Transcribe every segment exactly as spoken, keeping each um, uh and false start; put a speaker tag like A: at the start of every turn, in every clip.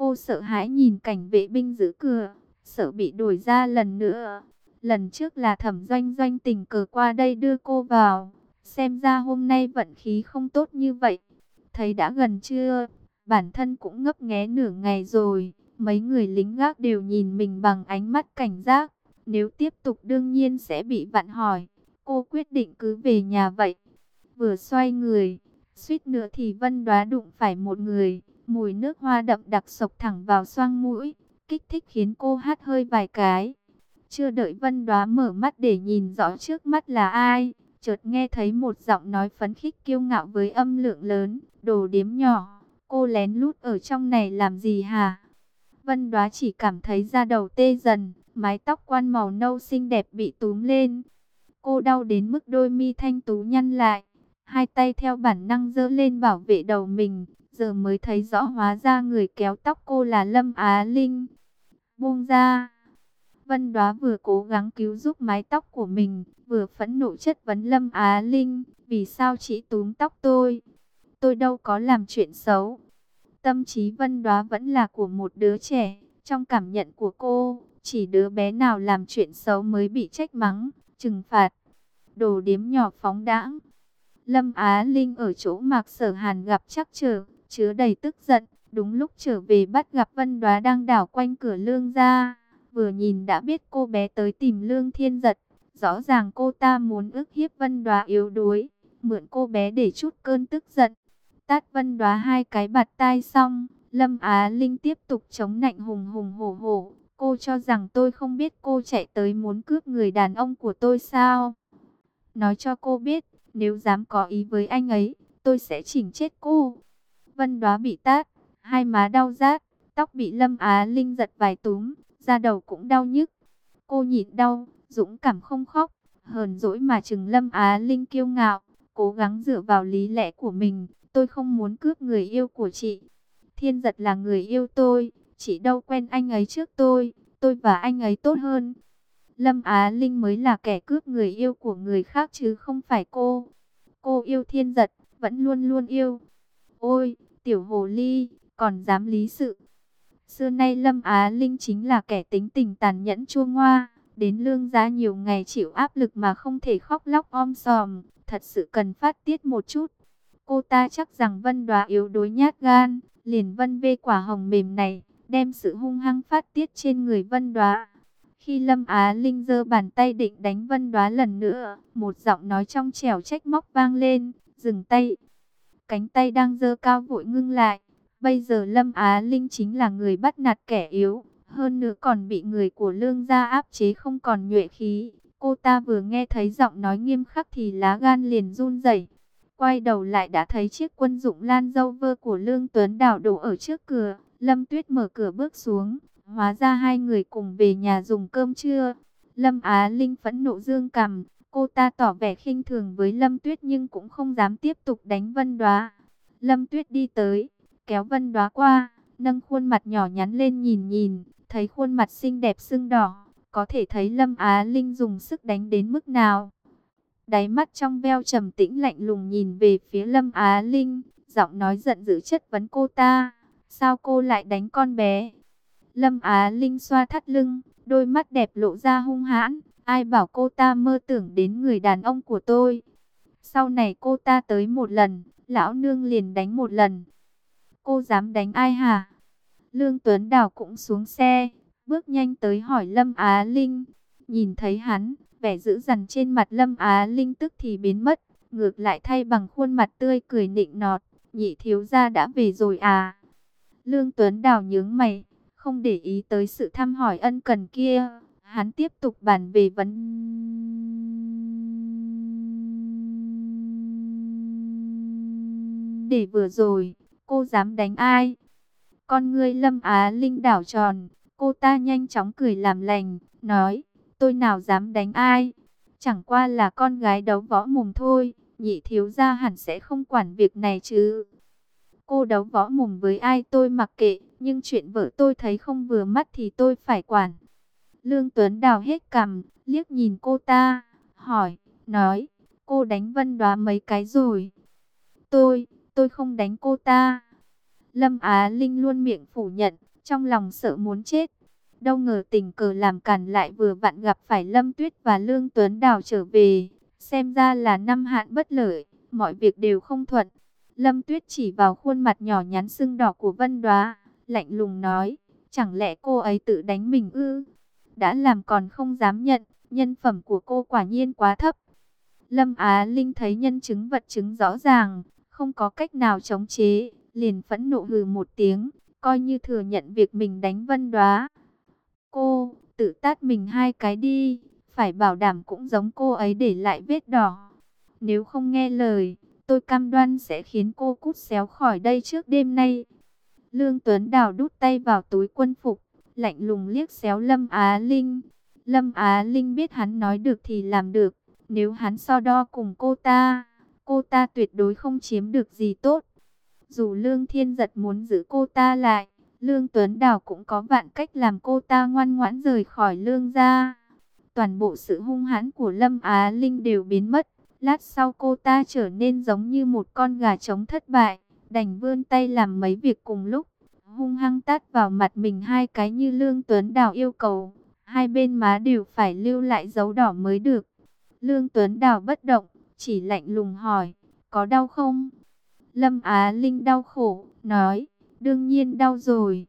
A: Cô sợ hãi nhìn cảnh vệ binh giữ cửa, sợ bị đuổi ra lần nữa. Lần trước là Thẩm Doanh Doanh tình cờ qua đây đưa cô vào. Xem ra hôm nay vận khí không tốt như vậy. Thấy đã gần trưa, bản thân cũng ngấp nghé nửa ngày rồi. Mấy người lính gác đều nhìn mình bằng ánh mắt cảnh giác. Nếu tiếp tục đương nhiên sẽ bị vặn hỏi. Cô quyết định cứ về nhà vậy. Vừa xoay người, suýt nữa thì Vân Đoá đụng phải một người. Mùi nước hoa đậm đặc xộc thẳng vào xoang mũi, kích thích khiến cô hắt hơi vài cái. Chưa đợi Vân Đoá mở mắt để nhìn rõ trước mắt là ai, chợt nghe thấy một giọng nói phấn khích kiêu ngạo với âm lượng lớn. Đồ điếm nhỏ, cô lén lút ở trong này làm gì hả? Vân Đoá chỉ cảm thấy da đầu tê dần, mái tóc quan màu nâu xinh đẹp bị túm lên. Cô đau đến mức đôi mi thanh tú nhăn lại, hai tay theo bản năng giơ lên bảo vệ đầu mình. Giờ mới thấy rõ hóa ra người kéo tóc cô là Lâm Á Linh. Buông ra. Vân Đoá vừa cố gắng cứu giúp mái tóc của mình, vừa phẫn nộ chất vấn Lâm Á Linh. Vì sao chị túm tóc tôi? Tôi đâu có làm chuyện xấu. Tâm trí Vân Đoá vẫn là của một đứa trẻ. Trong cảm nhận của cô, chỉ đứa bé nào làm chuyện xấu mới bị trách mắng, trừng phạt. Đồ điếm nhỏ phóng đãng. Lâm Á Linh ở chỗ Mạc Sở Hàn gặp trắc trở, chứa đầy tức giận. Đúng lúc trở về bắt gặp Vân Đoá đang đảo quanh cửa Lương gia. Vừa nhìn đã biết cô bé tới tìm Lương Thiên Giật. Rõ ràng cô ta muốn ức hiếp Vân Đoá yếu đuối, mượn cô bé để trút cơn tức giận. Tát Vân Đoá hai cái bạt tai xong, Lâm Á Linh tiếp tục chống nạnh hùng hùng hổ hổ. Cô cho rằng tôi không biết cô chạy tới muốn cướp người đàn ông của tôi sao? Nói cho cô biết, nếu dám có ý với anh ấy, tôi sẽ chỉnh chết cô. Vân Đoá bị tát, hai má đau rát, tóc bị Lâm Á Linh giật vài túm, da đầu cũng đau nhức. Cô nhịn đau, dũng cảm không khóc, hờn dỗi mà chừng Lâm Á Linh kiêu ngạo, cố gắng dựa vào lý lẽ của mình. Tôi không muốn cướp người yêu của chị. Thiên Giật là người yêu tôi, chị đâu quen anh ấy trước tôi, tôi và anh ấy tốt hơn. Lâm Á Linh mới là kẻ cướp người yêu của người khác chứ không phải cô. Cô yêu Thiên Giật, vẫn luôn luôn yêu. Ôi, tiểu hồ ly, còn dám lý sự. Xưa nay Lâm Á Linh chính là kẻ tính tình tàn nhẫn chua ngoa. Đến Lương gia nhiều ngày chịu áp lực mà không thể khóc lóc om sòm. Thật sự cần phát tiết một chút. Cô ta chắc rằng Vân Đoá yếu đuối nhát gan. Liền vân vê quả hồng mềm này, đem sự hung hăng phát tiết trên người Vân Đoá. Khi Lâm Á Linh giơ bàn tay định đánh Vân Đoá lần nữa, một giọng nói trong trẻo trách móc vang lên, dừng tay. Cánh tay đang giơ cao vội ngưng lại. Bây giờ Lâm Á Linh chính là người bắt nạt kẻ yếu, hơn nữa còn bị người của Lương gia áp chế không còn nhuệ khí. Cô ta vừa nghe thấy giọng nói nghiêm khắc thì lá gan liền run rẩy. Quay đầu lại đã thấy chiếc quân dụng Land Rover của Lương Tuấn đảo đổ ở trước cửa. Lâm Tuyết mở cửa bước xuống. Hóa ra hai người cùng về nhà dùng cơm trưa. Lâm Á Linh phẫn nộ dương cằm. Cô ta tỏ vẻ khinh thường với Lâm Tuyết nhưng cũng không dám tiếp tục đánh Vân Đoá. Lâm Tuyết đi tới, kéo Vân Đoá qua, nâng khuôn mặt nhỏ nhắn lên nhìn nhìn. Thấy khuôn mặt xinh đẹp sưng đỏ, có thể thấy Lâm Á Linh dùng sức đánh đến mức nào. Đáy mắt trong veo trầm tĩnh lạnh lùng nhìn về phía Lâm Á Linh, giọng nói giận dữ chất vấn cô ta. Sao cô lại đánh con bé? Lâm Á Linh xoa thắt lưng, đôi mắt đẹp lộ ra hung hãn. Ai bảo cô ta mơ tưởng đến người đàn ông của tôi? Sau này cô ta tới một lần, lão nương liền đánh một lần. Cô dám đánh ai hả? Lương Tuấn Đào cũng xuống xe, bước nhanh tới hỏi Lâm Á Linh. Nhìn thấy hắn, vẻ dữ dằn trên mặt Lâm Á Linh tức thì biến mất, ngược lại thay bằng khuôn mặt tươi cười nịnh nọt. Nhị thiếu gia đã về rồi à? Lương Tuấn Đào nhướng mày, không để ý tới sự thăm hỏi ân cần kia. Hắn tiếp tục bàn về vấn đề vừa rồi. Cô dám đánh ai? Con ngươi Lâm Á Linh đảo tròn, cô ta nhanh chóng cười làm lành, nói, tôi nào dám đánh ai? Chẳng qua là con gái đấu võ mồm thôi, nhị thiếu gia hẳn sẽ không quản việc này chứ. Cô đấu võ mồm với ai tôi mặc kệ, nhưng chuyện vợ tôi thấy không vừa mắt thì tôi phải quản. Lương Tuấn Đào hết cằm, liếc nhìn cô ta, hỏi, nói, cô đánh Vân Đoá mấy cái rồi? Tôi, tôi không đánh cô ta. Lâm Á Linh luôn miệng phủ nhận, trong lòng sợ muốn chết. Đâu ngờ tình cờ làm cản lại vừa vặn gặp phải Lâm Tuyết và Lương Tuấn Đào trở về. Xem ra là năm hạn bất lợi, mọi việc đều không thuận. Lâm Tuyết chỉ vào khuôn mặt nhỏ nhắn sưng đỏ của Vân Đoá, lạnh lùng nói, chẳng lẽ cô ấy tự đánh mình ư? Đã làm còn không dám nhận, nhân phẩm của cô quả nhiên quá thấp. Lâm Á Linh thấy nhân chứng vật chứng rõ ràng, không có cách nào chống chế, liền phẫn nộ hừ một tiếng, coi như thừa nhận việc mình đánh Vân Đoá. Cô, tự tát mình hai cái đi, phải bảo đảm cũng giống cô ấy để lại vết đỏ. Nếu không nghe lời, tôi cam đoan sẽ khiến cô cút xéo khỏi đây trước đêm nay. Lương Tuấn Đào đút tay vào túi quân phục, lạnh lùng liếc xéo Lâm Á Linh. Lâm Á Linh biết hắn nói được thì làm được, nếu hắn so đo cùng cô ta, cô ta tuyệt đối không chiếm được gì tốt. Dù Lương Thiên Giật muốn giữ cô ta lại, Lương Tuấn Đào cũng có vạn cách làm cô ta ngoan ngoãn rời khỏi Lương gia. Toàn bộ sự hung hãn của Lâm Á Linh đều biến mất. Lát sau cô ta trở nên giống như một con gà trống thất bại, đành vươn tay làm mấy việc cùng lúc, hung hăng tát vào mặt mình hai cái như Lương Tuấn Đào yêu cầu. Hai bên má đều phải lưu lại dấu đỏ mới được. Lương Tuấn Đào bất động, chỉ lạnh lùng hỏi, có đau không? Lâm Á Linh đau khổ, nói, đương nhiên đau rồi.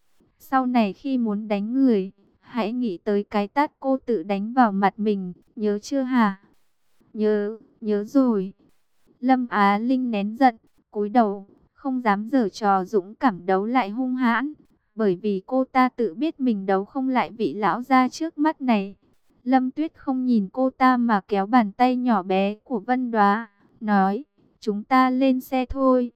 A: Sau này khi muốn đánh người, hãy nghĩ tới cái tát cô tự đánh vào mặt mình, nhớ chưa hả? Nhớ, nhớ rồi. Lâm Á Linh nén giận, cúi đầu, không dám giở trò dũng cảm đấu lại hung hãn, bởi vì cô ta tự biết mình đấu không lại vị lão gia trước mắt này. Lâm Tuyết không nhìn cô ta mà kéo bàn tay nhỏ bé của Vân Đoá, nói, chúng ta lên xe thôi.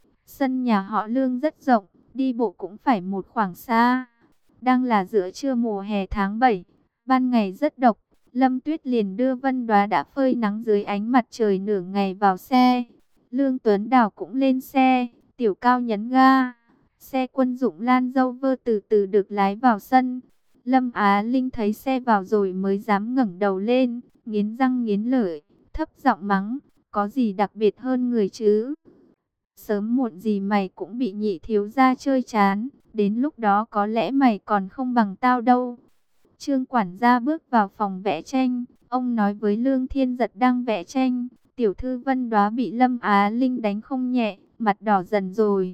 A: Sân nhà họ Lương rất rộng, đi bộ cũng phải một khoảng xa. Đang là giữa trưa mùa hè tháng bảy, ban ngày rất độc. Lâm Tuyết liền đưa Vân Đoá đã phơi nắng dưới ánh mặt trời nửa ngày vào xe. Lương Tuấn Đào cũng lên xe, Tiểu Cao nhấn ga. Xe quân dụng Land Rover từ từ được lái vào sân. Lâm Á Linh thấy xe vào rồi mới dám ngẩng đầu lên, nghiến răng nghiến lợi, thấp giọng mắng, có gì đặc biệt hơn người chứ? Sớm muộn gì mày cũng bị nhị thiếu gia chơi chán, đến lúc đó có lẽ mày còn không bằng tao đâu. Trương quản gia bước vào phòng vẽ tranh, ông nói với Lương Thiên Giật đang vẽ tranh, tiểu thư Vân Đoá bị Lâm Á Linh đánh không nhẹ, mặt đỏ dần rồi.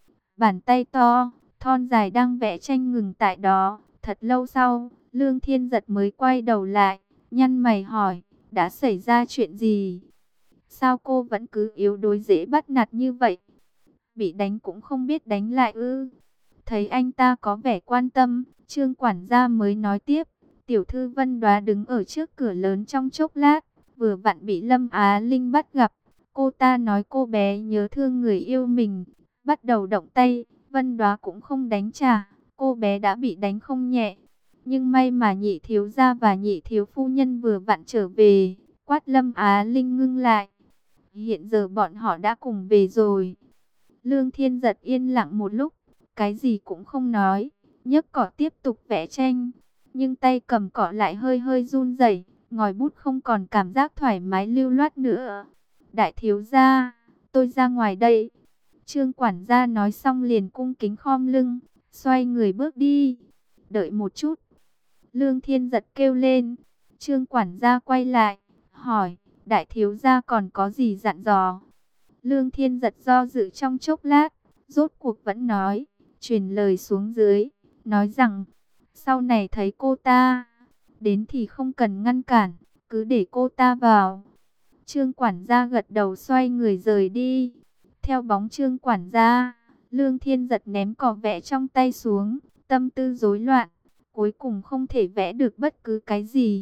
A: Bàn tay to, thon dài đang vẽ tranh ngừng tại đó, thật lâu sau, Lương Thiên Giật mới quay đầu lại, nhăn mày hỏi, đã xảy ra chuyện gì? Sao cô vẫn cứ yếu đuối dễ bắt nạt như vậy? Bị đánh cũng không biết đánh lại ư? Thấy anh ta có vẻ quan tâm, Trương quản gia mới nói tiếp, tiểu thư Vân Đoá đứng ở trước cửa lớn trong chốc lát, vừa vặn bị Lâm Á Linh bắt gặp. Cô ta nói cô bé nhớ thương người yêu mình, bắt đầu động tay, Vân Đoá cũng không đánh trả, cô bé đã bị đánh không nhẹ. Nhưng may mà nhị thiếu gia và nhị thiếu phu nhân vừa vặn trở về, quát Lâm Á Linh ngưng lại. Hiện giờ bọn họ đã cùng về rồi. Lương Thiên Giật yên lặng một lúc, cái gì cũng không nói, nhấc cỏ tiếp tục vẽ tranh. Nhưng tay cầm cỏ lại hơi hơi run rẩy, ngòi bút không còn cảm giác thoải mái lưu loát nữa. Đại thiếu gia, tôi ra ngoài đây. Trương quản gia nói xong liền cung kính khom lưng, xoay người bước đi. Đợi một chút. Lương Thiên Giật kêu lên. Trương quản gia quay lại, hỏi, đại thiếu gia còn có gì dặn dò? Lương Thiên Giật do dự trong chốc lát, rốt cuộc vẫn nói, truyền lời xuống dưới, nói rằng, sau này thấy cô ta, đến thì không cần ngăn cản, cứ để cô ta vào. Trương quản gia gật đầu xoay người rời đi. Theo bóng Trương quản gia, Lương Thiên Giật ném cỏ vẽ trong tay xuống, tâm tư rối loạn, cuối cùng không thể vẽ được bất cứ cái gì.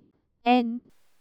A: N.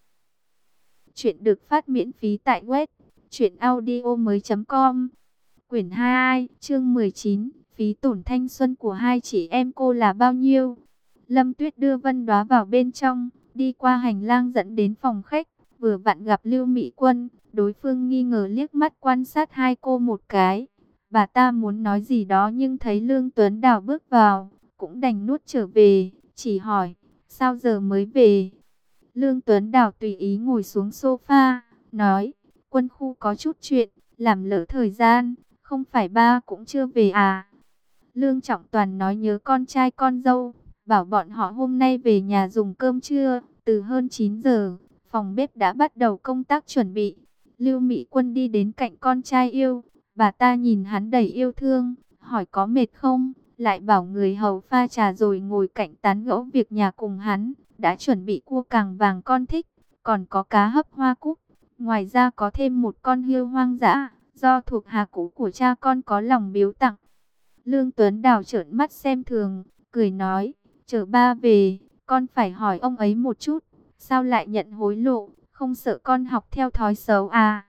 A: Chuyện được phát miễn phí tại web truyện audio mới chấm com. Quyển hai, chương mười chín, phí tổn thanh xuân của hai chị em cô là bao nhiêu? Lâm Tuyết đưa Vân Đoá vào bên trong, đi qua hành lang dẫn đến phòng khách, vừa vặn gặp Lưu Mỹ Quân, đối phương nghi ngờ liếc mắt quan sát hai cô một cái. Bà ta muốn nói gì đó nhưng thấy Lương Tuấn Đào bước vào, cũng đành nuốt trở về, chỉ hỏi, sao giờ mới về? Lương Tuấn Đào tùy ý ngồi xuống sofa, nói, quân khu có chút chuyện, làm lỡ thời gian, không phải ba cũng chưa về à? Lương Trọng Toàn nói nhớ con trai con dâu, bảo bọn họ hôm nay về nhà dùng cơm trưa. Từ hơn chín giờ, phòng bếp đã bắt đầu công tác chuẩn bị. Lưu Mỹ Quân đi đến cạnh con trai yêu, bà ta nhìn hắn đầy yêu thương, hỏi có mệt không, lại bảo người hầu pha trà rồi ngồi cạnh tán gẫu việc nhà cùng hắn. Đã chuẩn bị cua càng vàng con thích, còn có cá hấp hoa cúc, ngoài ra có thêm một con hươu hoang dã, do thuộc hạ cũ của cha con có lòng biếu tặng. Lương Tuấn Đào trợn mắt xem thường, cười nói, chờ ba về, con phải hỏi ông ấy một chút, sao lại nhận hối lộ, không sợ con học theo thói xấu à?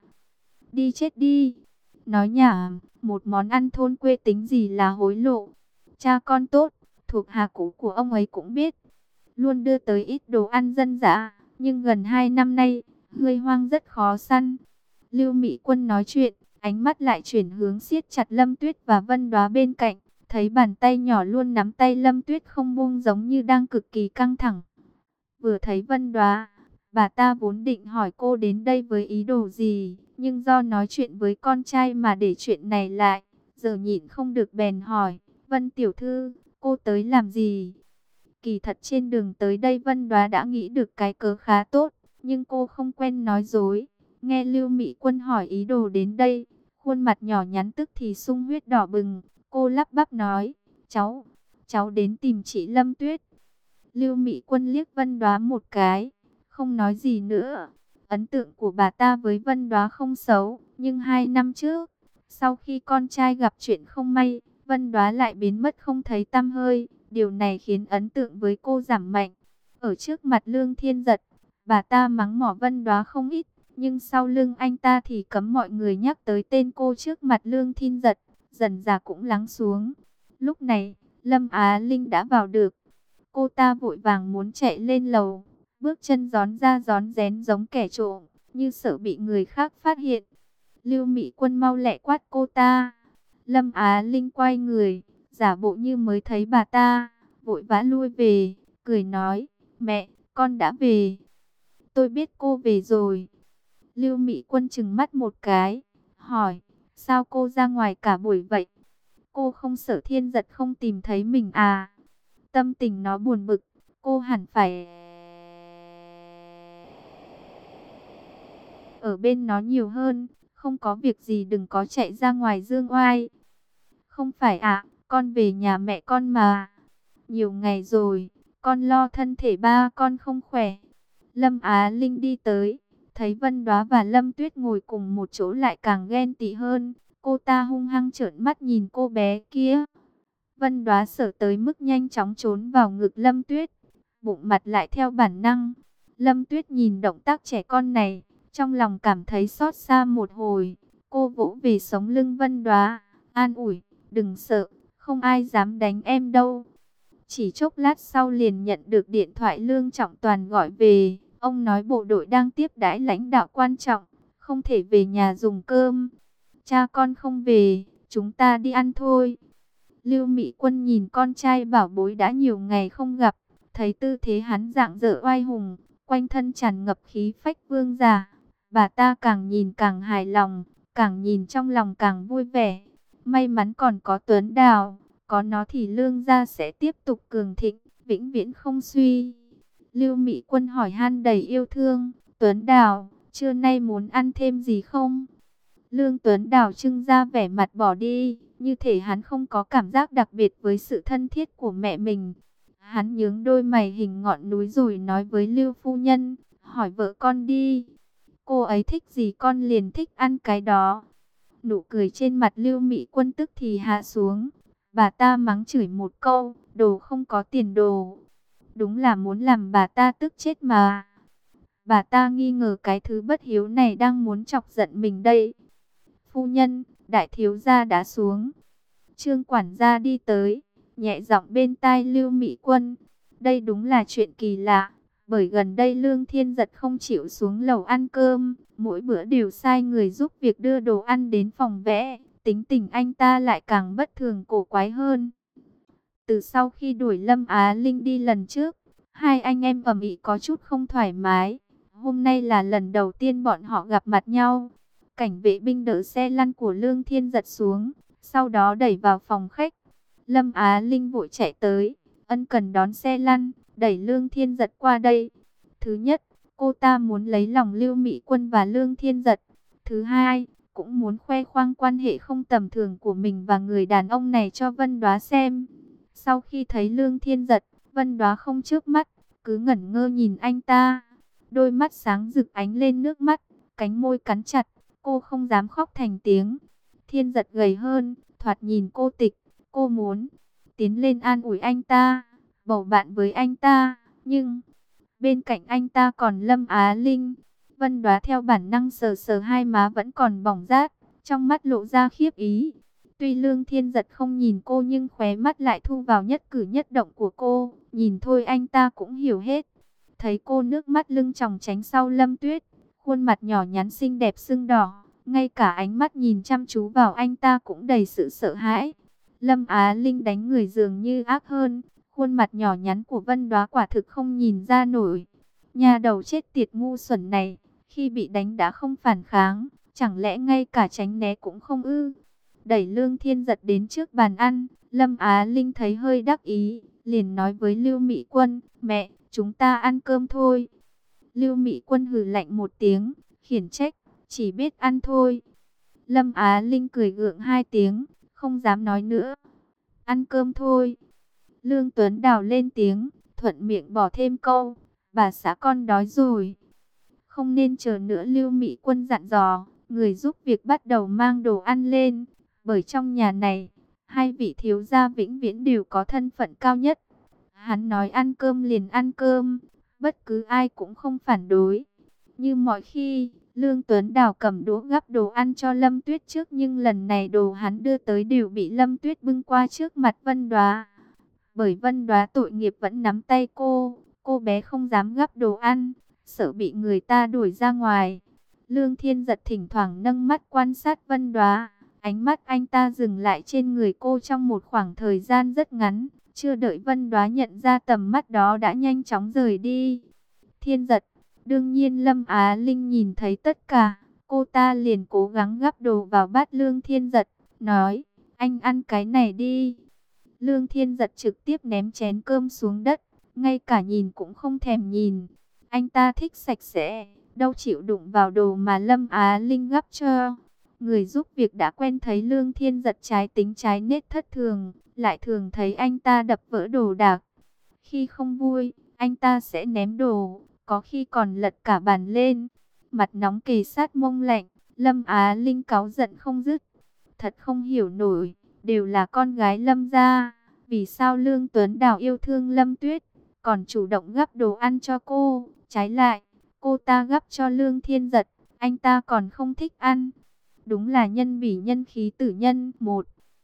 A: Đi chết đi! Nói nhảm, một món ăn thôn quê tính gì là hối lộ. Cha con tốt, thuộc hạ cũ của ông ấy cũng biết, luôn đưa tới ít đồ ăn dân dã, nhưng gần hai năm nay, hươu hoang rất khó săn. Lưu Mỹ Quân nói chuyện, ánh mắt lại chuyển hướng siết chặt Lâm Tuyết và Vân Đóa bên cạnh, thấy bàn tay nhỏ luôn nắm tay Lâm Tuyết không buông, giống như đang cực kỳ căng thẳng. Vừa thấy Vân Đóa, bà ta vốn định hỏi cô đến đây với ý đồ gì, nhưng do nói chuyện với con trai mà để chuyện này lại, giờ nhịn không được bèn hỏi, Vân tiểu thư, cô tới làm gì? Kỳ thật trên đường tới đây Vân Đóa đã nghĩ được cái cớ khá tốt, nhưng cô không quen nói dối. Nghe Lưu Mỹ Quân hỏi ý đồ đến đây, khuôn mặt nhỏ nhắn tức thì sung huyết đỏ bừng. Cô lắp bắp nói, cháu, cháu đến tìm chị Lâm Tuyết. Lưu Mỹ Quân liếc Vân Đóa một cái, không nói gì nữa. Ấn tượng của bà ta với Vân Đóa không xấu, nhưng hai năm trước, sau khi con trai gặp chuyện không may, Vân Đóa lại biến mất không thấy tăm hơi. Điều này khiến ấn tượng với cô giảm mạnh. Ở trước mặt Lương Thiên Giật, bà ta mắng mỏ Vân Đóa không ít, nhưng sau lưng anh ta thì cấm mọi người nhắc tới tên cô trước mặt Lương Thiên Giật, dần dà cũng lắng xuống. Lúc này, Lâm Á Linh đã vào được. Cô ta vội vàng muốn chạy lên lầu, bước chân gión ra gión rén giống kẻ trộm, như sợ bị người khác phát hiện. Lưu Mỹ Quân mau lẹ quát cô ta. Lâm Á Linh quay người, giả bộ như mới thấy bà ta, vội vã lui về, cười nói, mẹ, con đã về. Tôi biết cô về rồi. Lưu Mỹ Quân trừng mắt một cái, hỏi, sao cô ra ngoài cả buổi vậy? Cô không sợ Thiên Giật không tìm thấy mình à? Tâm tình nó buồn bực, cô hẳn phải ở bên nó nhiều hơn, không có việc gì đừng có chạy ra ngoài dương oai. Không phải ạ, con về nhà mẹ con mà. Nhiều ngày rồi, con lo thân thể ba con không khỏe. Lâm Á Linh đi tới, thấy Vân Đóa và Lâm Tuyết ngồi cùng một chỗ lại càng ghen tị hơn. Cô ta hung hăng trợn mắt nhìn cô bé kia. Vân Đóa sợ tới mức nhanh chóng trốn vào ngực Lâm Tuyết, bụng mặt lại theo bản năng. Lâm Tuyết nhìn động tác trẻ con này, trong lòng cảm thấy xót xa một hồi. Cô vỗ về sống lưng Vân Đóa, an ủi, đừng sợ, không ai dám đánh em đâu. Chỉ chốc lát sau liền nhận được điện thoại Lương Trọng Toàn gọi về. Ông nói bộ đội đang tiếp đãi lãnh đạo quan trọng, không thể về nhà dùng cơm. Cha con không về, chúng ta đi ăn thôi. Lưu Mỹ Quân nhìn con trai bảo bối đã nhiều ngày không gặp, thấy tư thế hắn rạng rỡ oai hùng, quanh thân tràn ngập khí phách vương giả. Bà ta càng nhìn càng hài lòng, càng nhìn trong lòng càng vui vẻ. May mắn còn có Tuấn Đào, có nó thì Lương gia sẽ tiếp tục cường thịnh, vĩnh viễn không suy. Lưu Mỹ Quân hỏi han đầy yêu thương, Tuấn Đào, trưa nay muốn ăn thêm gì không? Lương Tuấn Đào trưng ra vẻ mặt bỏ đi, như thể hắn không có cảm giác đặc biệt với sự thân thiết của mẹ mình. Hắn nhướng đôi mày hình ngọn núi rồi nói với Lưu phu nhân, hỏi vợ con đi. Cô ấy thích gì con liền thích ăn cái đó. Nụ cười trên mặt Lưu Mỹ Quân tức thì hạ xuống. Bà ta mắng chửi một câu, đồ không có tiền đồ. Đúng là muốn làm bà ta tức chết mà. Bà ta nghi ngờ cái thứ bất hiếu này đang muốn chọc giận mình đây. Phu nhân, đại thiếu gia đã xuống. Trương quản gia đi tới, nhẹ giọng bên tai Lưu Mỹ Quân. Đây đúng là chuyện kỳ lạ, bởi gần đây Lương Thiên Giật không chịu xuống lầu ăn cơm, mỗi bữa đều sai người giúp việc đưa đồ ăn đến phòng vẽ. Tính tình anh ta lại càng bất thường cổ quái hơn. Từ sau khi đuổi Lâm Á Linh đi lần trước, hai anh em ầm ĩ có chút không thoải mái. Hôm nay là lần đầu tiên bọn họ gặp mặt nhau. Cảnh vệ binh đỡ xe lăn của Lương Thiên Giật xuống, sau đó đẩy vào phòng khách. Lâm Á Linh vội chạy tới, ân cần đón xe lăn, đẩy Lương Thiên Giật qua đây. Thứ nhất, cô ta muốn lấy lòng Lưu Mị Quân và Lương Thiên Giật. Thứ hai, cũng muốn khoe khoang quan hệ không tầm thường của mình và người đàn ông này cho Vân Đoá xem. Sau khi thấy Lương Thiên Giật, Vân Đoá không chớp mắt, cứ ngẩn ngơ nhìn anh ta. Đôi mắt sáng rực ánh lên nước mắt, cánh môi cắn chặt, cô không dám khóc thành tiếng. Thiên Giật gầy hơn, thoạt nhìn cô tịch, cô muốn tiến lên an ủi anh ta, bầu bạn với anh ta, nhưng bên cạnh anh ta còn Lâm Á Linh. Vân Đoá theo bản năng sờ sờ hai má vẫn còn bỏng rát, trong mắt lộ ra khiếp ý. Tuy Lương Thiên Giật không nhìn cô nhưng khóe mắt lại thu vào nhất cử nhất động của cô, nhìn thôi anh ta cũng hiểu hết. Thấy cô nước mắt lưng tròng tránh sau Lâm Tuyết, khuôn mặt nhỏ nhắn xinh đẹp sưng đỏ, ngay cả ánh mắt nhìn chăm chú vào anh ta cũng đầy sự sợ hãi. Lâm Á Linh đánh người dường như ác hơn, khuôn mặt nhỏ nhắn của Vân Đoá quả thực không nhìn ra nổi. Nhà đầu chết tiệt ngu xuẩn này, khi bị đánh đã không phản kháng, chẳng lẽ ngay cả tránh né cũng không ư? Đẩy Lương Thiên Giật đến trước bàn ăn, Lâm Á Linh thấy hơi đắc ý, liền nói với Lưu Mị Quân, mẹ, chúng ta ăn cơm thôi. Lưu Mị Quân hừ lạnh một tiếng, khiển trách, chỉ biết ăn thôi. Lâm Á Linh cười gượng hai tiếng, không dám nói nữa. Ăn cơm thôi. Lương Tuấn Đào lên tiếng, thuận miệng bỏ thêm câu, bà xã con đói rồi. Không nên chờ nữa, Lưu Mị Quân dặn dò, người giúp việc bắt đầu mang đồ ăn lên. Bởi trong nhà này, hai vị thiếu gia vĩnh viễn đều có thân phận cao nhất. Hắn nói ăn cơm liền ăn cơm, bất cứ ai cũng không phản đối. Như mọi khi, Lương Tuấn Đào cầm đũa gắp đồ ăn cho Lâm Tuyết trước, nhưng lần này đồ hắn đưa tới đều bị Lâm Tuyết bưng qua trước mặt Vân Đoá. Bởi Vân Đoá tội nghiệp vẫn nắm tay cô, cô bé không dám gắp đồ ăn, sợ bị người ta đuổi ra ngoài. Lương Thiên Giật thỉnh thoảng nâng mắt quan sát Vân Đoá, ánh mắt anh ta dừng lại trên người cô trong một khoảng thời gian rất ngắn, chưa đợi Vân Đoá nhận ra tầm mắt đó đã nhanh chóng rời đi. Thiên Giật, đương nhiên Lâm Á Linh nhìn thấy tất cả, cô ta liền cố gắng gắp đồ vào bát Lương Thiên Giật, nói, anh ăn cái này đi. Lương Thiên Giật trực tiếp ném chén cơm xuống đất, ngay cả nhìn cũng không thèm nhìn. Anh ta thích sạch sẽ, đâu chịu đụng vào đồ mà Lâm Á Linh gắp cho. Người giúp việc đã quen thấy Lương Thiên Giật trái tính trái nết thất thường, lại thường thấy anh ta đập vỡ đồ đạc. Khi không vui, anh ta sẽ ném đồ, có khi còn lật cả bàn lên. Mặt nóng kề sát mông lạnh, Lâm Á Linh cáu giận không dứt. Thật không hiểu nổi, đều là con gái Lâm gia, vì sao Lương Tuấn Đào yêu thương Lâm Tuyết, còn chủ động gắp đồ ăn cho cô. Trái lại, cô ta gắp cho Lương Thiên Giật, anh ta còn không thích ăn. Đúng là nhân bỉ nhân khí tử nhân một.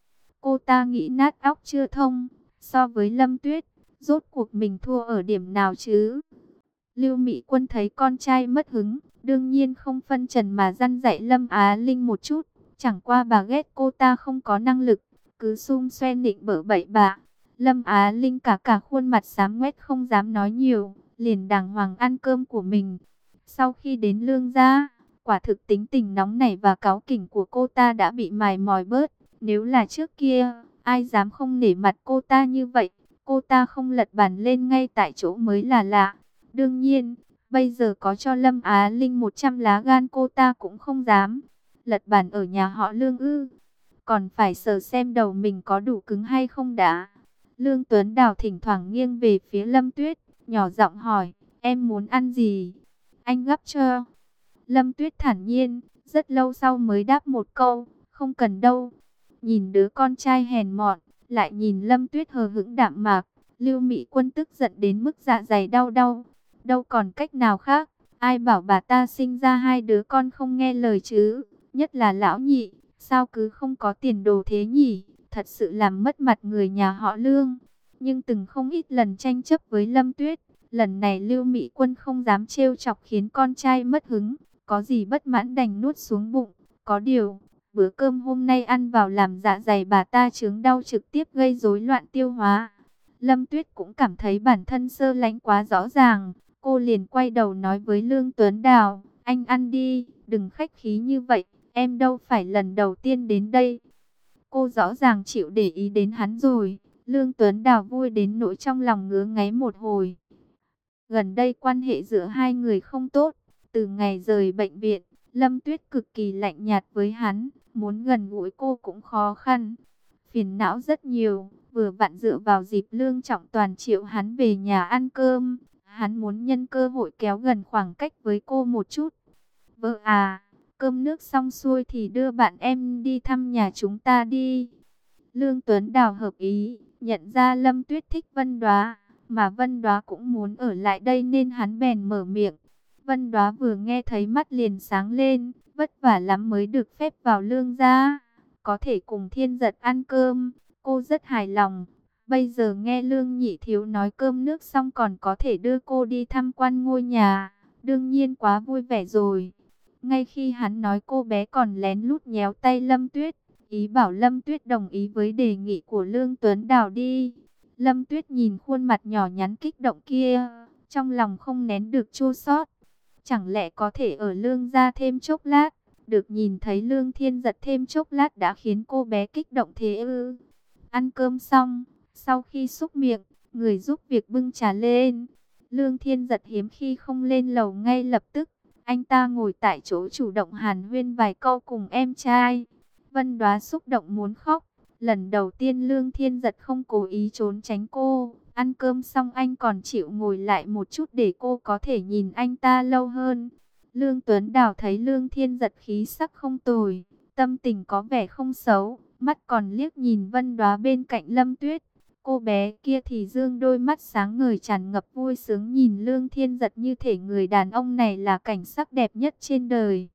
A: Cô ta nghĩ nát óc chưa thông, so với Lâm Tuyết, rốt cuộc mình thua ở điểm nào chứ? Lưu Mị Quân thấy con trai mất hứng, đương nhiên không phân trần mà răn dạy Lâm Á Linh một chút. Chẳng qua bà ghét cô ta không có năng lực, cứ xung xoe nịnh bợ bậy bạ. Lâm Á Linh cả cả khuôn mặt xám ngoét không dám nói nhiều, liền đàng hoàng ăn cơm của mình. Sau khi đến Lương gia, quả thực tính tình nóng nảy và cáu kỉnh của cô ta đã bị mài mỏi bớt. Nếu là trước kia, ai dám không nể mặt cô ta như vậy, cô ta không lật bàn lên ngay tại chỗ mới là lạ. Đương nhiên, bây giờ có cho Lâm Á Linh một trăm lá gan cô ta cũng không dám. Lật bàn ở nhà họ Lương ư, còn phải sờ xem đầu mình có đủ cứng hay không đã. Lương Tuấn Đào thỉnh thoảng nghiêng về phía Lâm Tuyết, nhỏ giọng hỏi, em muốn ăn gì? Anh gắp cho. Lâm Tuyết thản nhiên, rất lâu sau mới đáp một câu, không cần đâu. Nhìn đứa con trai hèn mọn, lại nhìn Lâm Tuyết hờ hững đạm mạc, Lưu Mị Quân tức giận đến mức dạ dày đau đau. Đâu còn cách nào khác, ai bảo bà ta sinh ra hai đứa con không nghe lời chứ, nhất là lão nhị, sao cứ không có tiền đồ thế nhỉ, thật sự làm mất mặt người nhà họ Lương. Nhưng từng không ít lần tranh chấp với Lâm Tuyết, lần này Lưu Mị Quân không dám trêu chọc khiến con trai mất hứng, có gì bất mãn đành nuốt xuống bụng. Có điều, bữa cơm hôm nay ăn vào làm dạ dày bà ta chướng đau, trực tiếp gây rối loạn tiêu hóa. Lâm Tuyết cũng cảm thấy bản thân sơ lánh quá rõ ràng, cô liền quay đầu nói với Lương Tuấn Đào, anh ăn đi, đừng khách khí như vậy, em đâu phải lần đầu tiên đến đây. cô rõ ràng chịu để ý đến hắn rồi. Lương Tuấn Đào vui đến nỗi trong lòng ngứa ngáy một hồi. Gần đây quan hệ giữa hai người không tốt. Từ ngày rời bệnh viện, Lâm Tuyết cực kỳ lạnh nhạt với hắn. Muốn gần gũi cô cũng khó khăn. Phiền não rất nhiều. Vừa vặn dựa vào dịp Lương Trọng Toàn triệu hắn về nhà ăn cơm. Hắn muốn nhân cơ hội kéo gần khoảng cách với cô một chút. Vợ à, cơm nước xong xuôi thì đưa bạn em đi thăm nhà chúng ta đi. Lương Tuấn Đào hợp ý, nhận ra Lâm Tuyết thích Vân Đóa, mà Vân Đóa cũng muốn ở lại đây nên hắn bèn mở miệng. Vân Đóa vừa nghe thấy mắt liền sáng lên, vất vả lắm mới được phép vào Lương gia, có thể cùng Thiên Giật ăn cơm, cô rất hài lòng. Bây giờ nghe Lương Nhị Thiếu nói cơm nước xong còn có thể đưa cô đi tham quan ngôi nhà, đương nhiên quá vui vẻ rồi. Ngay khi hắn nói, cô bé còn lén lút nhéo tay Lâm Tuyết, ý bảo Lâm Tuyết đồng ý với đề nghị của Lương Tuấn Đào đi. Lâm Tuyết nhìn khuôn mặt nhỏ nhắn kích động kia, trong lòng không nén được chua xót. Chẳng lẽ có thể ở Lương gia thêm chốc lát, được nhìn thấy Lương Thiên Giật thêm chốc lát đã khiến cô bé kích động thế ư? Ăn cơm xong, sau khi xúc miệng, người giúp việc bưng trà lên. Lương Thiên Giật hiếm khi không lên lầu ngay lập tức. Anh ta ngồi tại chỗ chủ động hàn huyên vài câu cùng em trai. Vân Đóa xúc động muốn khóc. Lần đầu tiên Lương Thiên Giật không cố ý trốn tránh cô. Ăn cơm xong anh còn chịu ngồi lại một chút để cô có thể nhìn anh ta lâu hơn. Lương Tuấn Đào thấy Lương Thiên Giật khí sắc không tồi, tâm tình có vẻ không xấu, mắt còn liếc nhìn Vân Đóa bên cạnh Lâm Tuyết. Cô bé kia thì dương đôi mắt sáng ngời tràn ngập vui sướng nhìn Lương Thiên Giật như thể người đàn ông này là cảnh sắc đẹp nhất trên đời.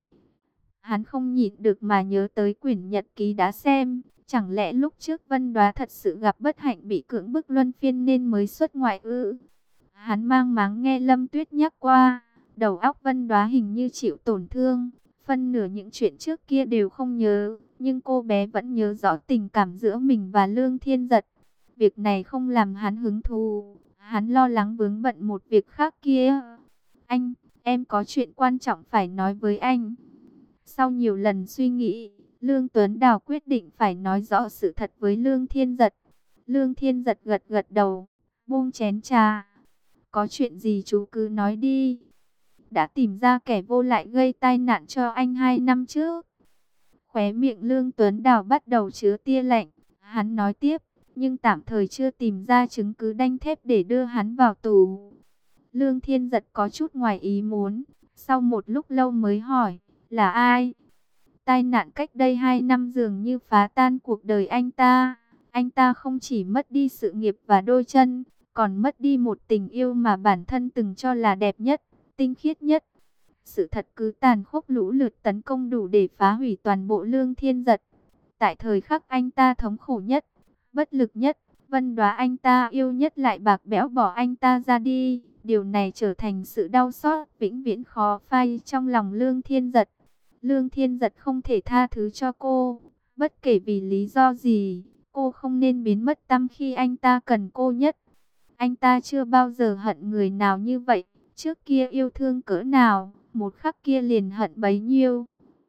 A: Hắn không nhịn được mà nhớ tới quyển nhật ký đã xem. Chẳng lẽ lúc trước Vân Đóa thật sự gặp bất hạnh bị cưỡng bức luân phiên nên mới xuất ngoại ư? Hắn mang máng nghe Lâm Tuyết nhắc qua, đầu óc Vân Đóa hình như chịu tổn thương. Phân nửa những chuyện trước kia đều không nhớ, nhưng cô bé vẫn nhớ rõ tình cảm giữa mình và Lương Thiên Giật. Việc này không làm hắn hứng thú, hắn lo lắng vướng bận một việc khác kia. Anh, em có chuyện quan trọng phải nói với anh. Sau nhiều lần suy nghĩ, Lương Tuấn Đào quyết định phải nói rõ sự thật với Lương Thiên Giật. Lương Thiên Giật gật gật đầu, buông chén trà. Có chuyện gì chú cứ nói đi. Đã tìm ra kẻ vô lại gây tai nạn cho anh hai năm trước. Khóe miệng Lương Tuấn Đào bắt đầu chứa tia lạnh. Hắn nói tiếp, nhưng tạm thời chưa tìm ra chứng cứ đanh thép để đưa hắn vào tù. Lương Thiên Giật có chút ngoài ý muốn, sau một lúc lâu mới hỏi, là ai? Tai nạn cách đây hai năm dường như phá tan cuộc đời anh ta. Anh ta không chỉ mất đi sự nghiệp và đôi chân, còn mất đi một tình yêu mà bản thân từng cho là đẹp nhất, tinh khiết nhất. Sự thật cứ tàn khốc lũ lượt tấn công đủ để phá hủy toàn bộ Lương Thiên Giật. Tại thời khắc anh ta thống khổ nhất, bất lực nhất, Vân Đóa anh ta yêu nhất lại bạc bẽo bỏ anh ta ra đi. Điều này trở thành sự đau xót vĩnh viễn khó phai trong lòng Lương Thiên Giật. Lương Thiên Giật không thể tha thứ cho cô, bất kể vì lý do gì, cô không nên biến mất tăm khi anh ta cần cô nhất. Anh ta chưa bao giờ hận người nào như vậy, trước kia yêu thương cỡ nào, một khắc kia liền hận bấy nhiêu.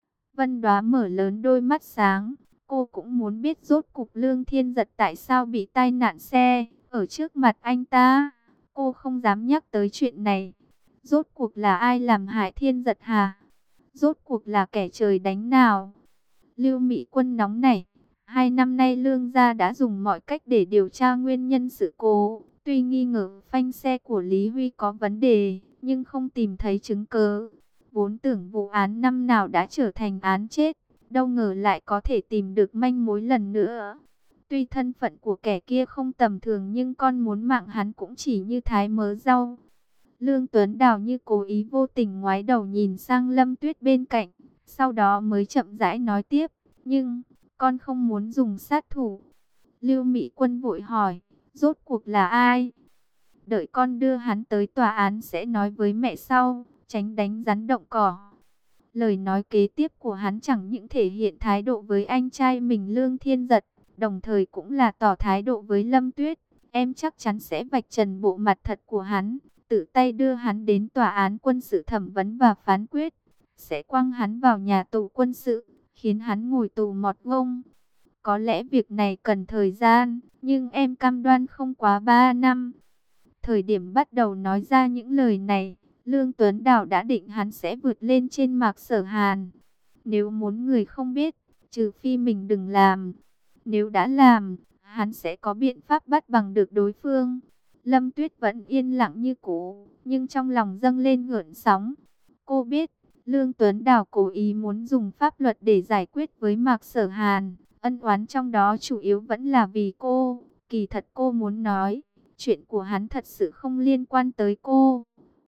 A: Vân Đóa mở lớn đôi mắt sáng, cô cũng muốn biết rốt cục Lương Thiên Giật tại sao bị tai nạn xe. Ở trước mặt anh ta, cô không dám nhắc tới chuyện này. Rốt cuộc là ai làm hại Thiên Giật hả? Rốt cuộc là kẻ trời đánh nào? Lưu Mỹ Quân nóng nảy. Hai năm nay Lương gia đã dùng mọi cách để điều tra nguyên nhân sự cố. Tuy nghi ngờ phanh xe của Lý Huy có vấn đề, nhưng không tìm thấy chứng cứ. Vốn tưởng vụ án năm nào đã trở thành án chết, đâu ngờ lại có thể tìm được manh mối lần nữa. Tuy thân phận của kẻ kia không tầm thường nhưng con muốn mạng hắn cũng chỉ như thái mớ rau. Lương Tuấn Đào như cố ý vô tình ngoái đầu nhìn sang Lâm Tuyết bên cạnh, sau đó mới chậm rãi nói tiếp, nhưng con không muốn dùng sát thủ. Lưu Mỹ Quân vội hỏi, rốt cuộc là ai? Đợi con đưa hắn tới tòa án sẽ nói với mẹ sau, tránh đánh rắn động cỏ. Lời nói kế tiếp của hắn chẳng những thể hiện thái độ với anh trai mình Lương Thiên Giật, đồng thời cũng là tỏ thái độ với Lâm Tuyết. Em chắc chắn sẽ vạch trần bộ mặt thật của hắn, tự tay đưa hắn đến tòa án quân sự thẩm vấn và phán quyết. Sẽ quăng hắn vào nhà tù quân sự, khiến hắn ngồi tù mọt gông. Có lẽ việc này cần thời gian, nhưng em cam đoan không quá ba năm. Thời điểm bắt đầu nói ra những lời này, Lương Tuấn Đào đã định hắn sẽ vượt lên trên Mạc Sở Hàn. Nếu muốn người không biết, trừ phi mình đừng làm. Nếu đã làm, hắn sẽ có biện pháp bắt bằng được đối phương. Lâm Tuyết vẫn yên lặng như cũ, nhưng trong lòng dâng lên gợn sóng. Cô biết, Lương Tuấn Đào cố ý muốn dùng pháp luật để giải quyết với Mạc Sở Hàn. Ân oán trong đó chủ yếu vẫn là vì cô. Kỳ thật cô muốn nói, chuyện của hắn thật sự không liên quan tới cô.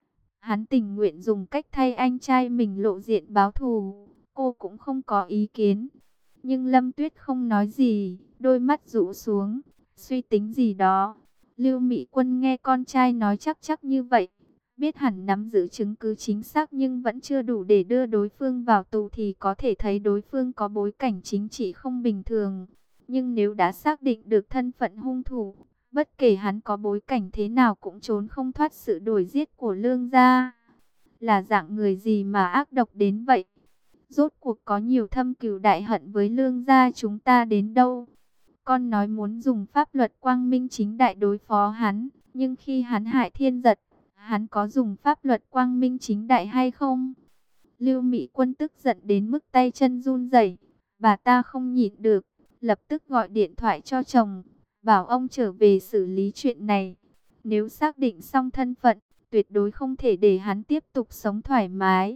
A: Hắn tình nguyện dùng cách thay anh trai mình lộ diện báo thù. Cô cũng không có ý kiến. Nhưng Lâm Tuyết không nói gì, đôi mắt rũ xuống, suy tính gì đó. Lưu Mỹ Quân nghe con trai nói chắc chắc như vậy, biết hẳn nắm giữ chứng cứ chính xác nhưng vẫn chưa đủ để đưa đối phương vào tù thì có thể thấy đối phương có bối cảnh chính trị không bình thường. Nhưng nếu đã xác định được thân phận hung thủ, bất kể hắn có bối cảnh thế nào cũng trốn không thoát sự đuổi giết của Lương gia. Là dạng người gì mà ác độc đến vậy? Rốt cuộc có nhiều thâm cừu đại hận với Lương gia chúng ta đến đâu? Con nói muốn dùng pháp luật quang minh chính đại đối phó hắn, nhưng khi hắn hại Thiên Giật, hắn có dùng pháp luật quang minh chính đại hay không? Lưu Mỹ Quân tức giận đến mức tay chân run rẩy. Bà ta không nhịn được, lập tức gọi điện thoại cho chồng, bảo ông trở về xử lý chuyện này. Nếu xác định xong thân phận, tuyệt đối không thể để hắn tiếp tục sống thoải mái.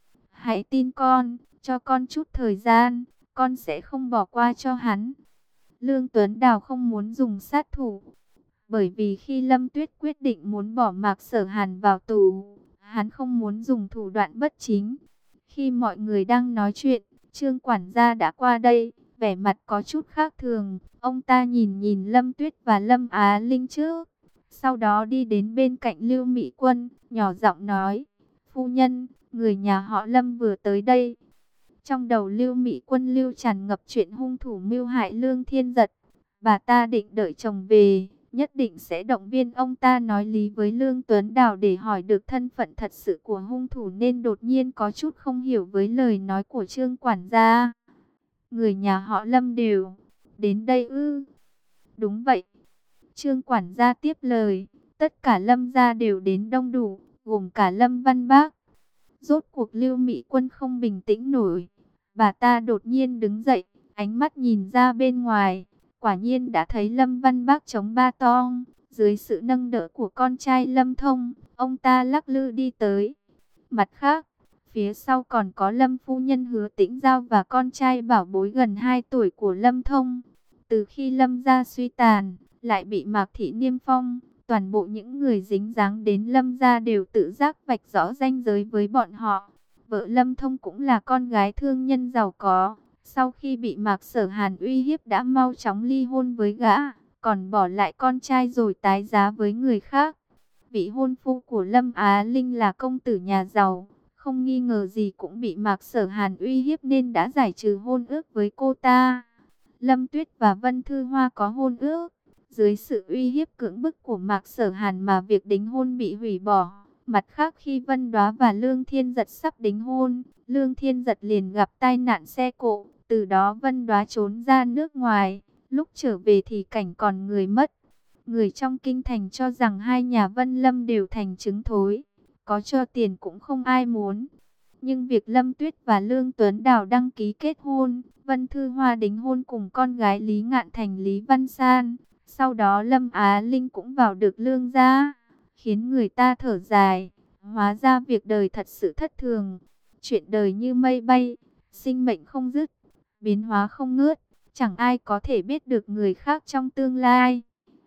A: Hãy tin con, cho con chút thời gian, con sẽ không bỏ qua cho hắn. Lương Tuấn Đào không muốn dùng sát thủ, bởi vì khi Lâm Tuyết quyết định muốn bỏ Mạc Sở Hàn vào tù, hắn không muốn dùng thủ đoạn bất chính. Khi mọi người đang nói chuyện, Trương quản gia đã qua đây, vẻ mặt có chút khác thường. Ông ta nhìn nhìn Lâm Tuyết và Lâm Á Linh trước, sau đó đi đến bên cạnh Lưu Mỹ Quân, nhỏ giọng nói: "Phu nhân, người nhà họ Lâm vừa tới đây." Trong đầu Lưu Mỹ Quân lưu tràn ngập chuyện hung thủ mưu hại Lương Thiên Giật. Bà ta định đợi chồng về, nhất định sẽ động viên ông ta nói lý với Lương Tuấn Đào để hỏi được thân phận thật sự của hung thủ, nên đột nhiên có chút không hiểu với lời nói của Trương quản gia. Người nhà họ Lâm đều đến đây ư? Đúng vậy. Trương quản gia tiếp lời, tất cả Lâm gia đều đến đông đủ, gồm cả Lâm Văn Bác. Rốt cuộc Lưu Mỹ Quân không bình tĩnh nổi. Bà ta đột nhiên đứng dậy, ánh mắt nhìn ra bên ngoài. Quả nhiên đã thấy Lâm Văn Bác chống ba tong. Dưới sự nâng đỡ của con trai Lâm Thông, ông ta lắc lư đi tới. Mặt khác, phía sau còn có Lâm phu nhân Hứa Tĩnh Giao và con trai bảo bối gần hai tuổi của Lâm Thông. Từ khi Lâm gia suy tàn, lại bị Mạc Thị niêm phong, toàn bộ những người dính dáng đến Lâm gia đều tự giác vạch rõ ranh giới với bọn họ. Vợ Lâm Thông cũng là con gái thương nhân giàu có, sau khi bị Mạc Sở Hàn uy hiếp đã mau chóng ly hôn với gã, còn bỏ lại con trai rồi tái giá với người khác. Vị hôn phu của Lâm Á Linh là công tử nhà giàu, không nghi ngờ gì cũng bị Mạc Sở Hàn uy hiếp nên đã giải trừ hôn ước với cô ta. Lâm Tuyết và Vân Thư Hoa có hôn ước, dưới sự uy hiếp cưỡng bức của Mạc Sở Hàn mà việc đính hôn bị hủy bỏ. Mặt khác khi Vân Đóa và Lương Thiên Giật sắp đính hôn, Lương Thiên Giật liền gặp tai nạn xe cộ, từ đó Vân Đóa trốn ra nước ngoài, lúc trở về thì cảnh còn người mất. Người trong kinh thành cho rằng hai nhà Vân Lâm đều thành trứng thối, có cho tiền cũng không ai muốn. Nhưng việc Lâm Tuyết và Lương Tuấn Đào đăng ký kết hôn, Vân Thư Hoa đính hôn cùng con gái Lý Ngạn Thành Lý Văn San, sau đó Lâm Á Linh cũng vào được Lương gia, khiến người ta thở dài. Hóa ra việc đời thật sự thất thường, chuyện đời như mây bay, sinh mệnh không dứt, biến hóa không ngớt, chẳng ai có thể biết được người khác trong tương lai.